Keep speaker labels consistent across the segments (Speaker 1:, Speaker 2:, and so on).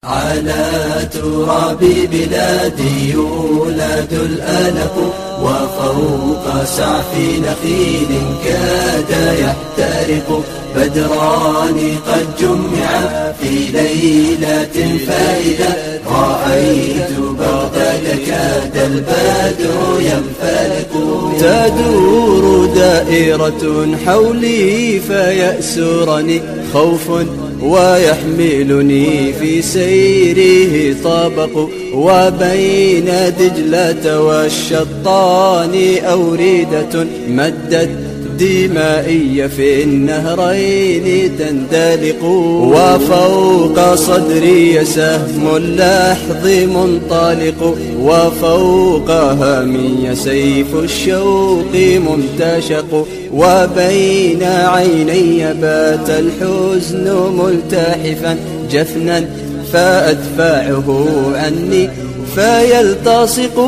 Speaker 1: على تراب بلادي يولد الألق، وفوق سعف نخيل كاد يحترق، بدران قد جمعا في ليلة فائدة، رأيت بغداد كاد البدر ينفلق. تدور دائرة حولي فيأسرني خوف ويحملني في سيره طابق، وبين دجلة والشطان أوريدة مدت دمائي في النهرين تندلق، وفوق صدري سهم اللحظ منطلق، وفوق هامي سيف الشوق ممتشق، وبين عيني بات الحزن ملتحفا جفنا فأدفعه عني فيلتصق،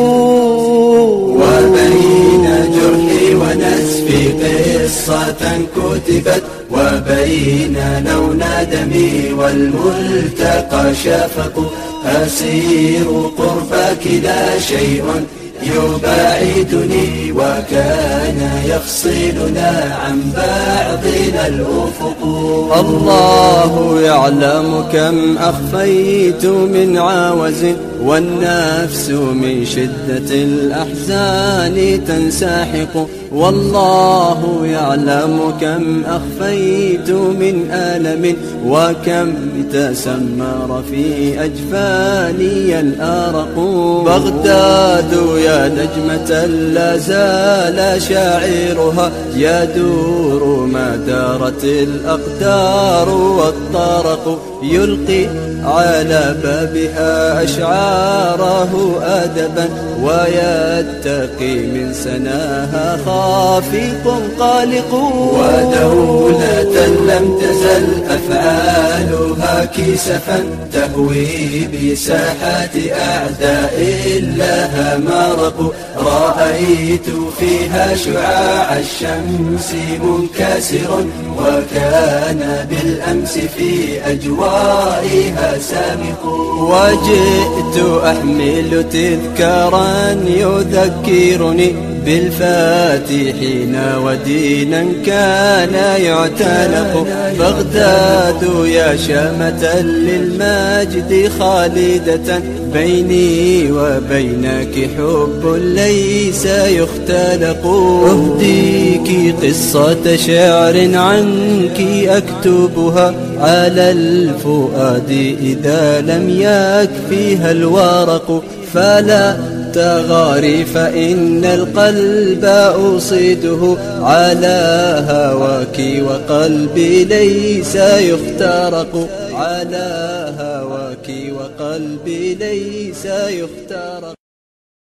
Speaker 1: وبين جرحي ونسفي قصة كتبت، وبين لون دمي والملتقى شفق، أسير قربك لا شيء يباعدني، وكان يفصلنا عن بعضنا الأفق. الله يعلم كم أخفيت من عاوز، والنفس من شدة الأحزان تنساحق، والله يعلم كم أخفيت من ألم، وكم تسمر في أجفاني الآرق. بغداد يا نجمة لا زال شاعرها يدور ما دارت الأقدار والطرق، يلقي على بابها أشعاره أدبا، ويتقي من سناها خافق قالق. ودولة لم تزل أفعالها كسفا تهوي بساحات أعداء لها مرق، رأيت فيها شعاع الشمس منكسر، وكان بالأمس في أجوائها سابق. وجئت أحمل تذكارا يذكرني بالفاتحين ودينا كان يعتنق، بغداد يا شامة للمجد خالدة، بيني وبينك حب ليس يختلق. أهديك قصة شعر عنك أكتبها على الفؤاد إذا لم يكفيها الورق، فلا تغاري فإن القلب أصيده على هواك، وقلبي ليس يخترق على هواك، وقلبي ليس يخترق.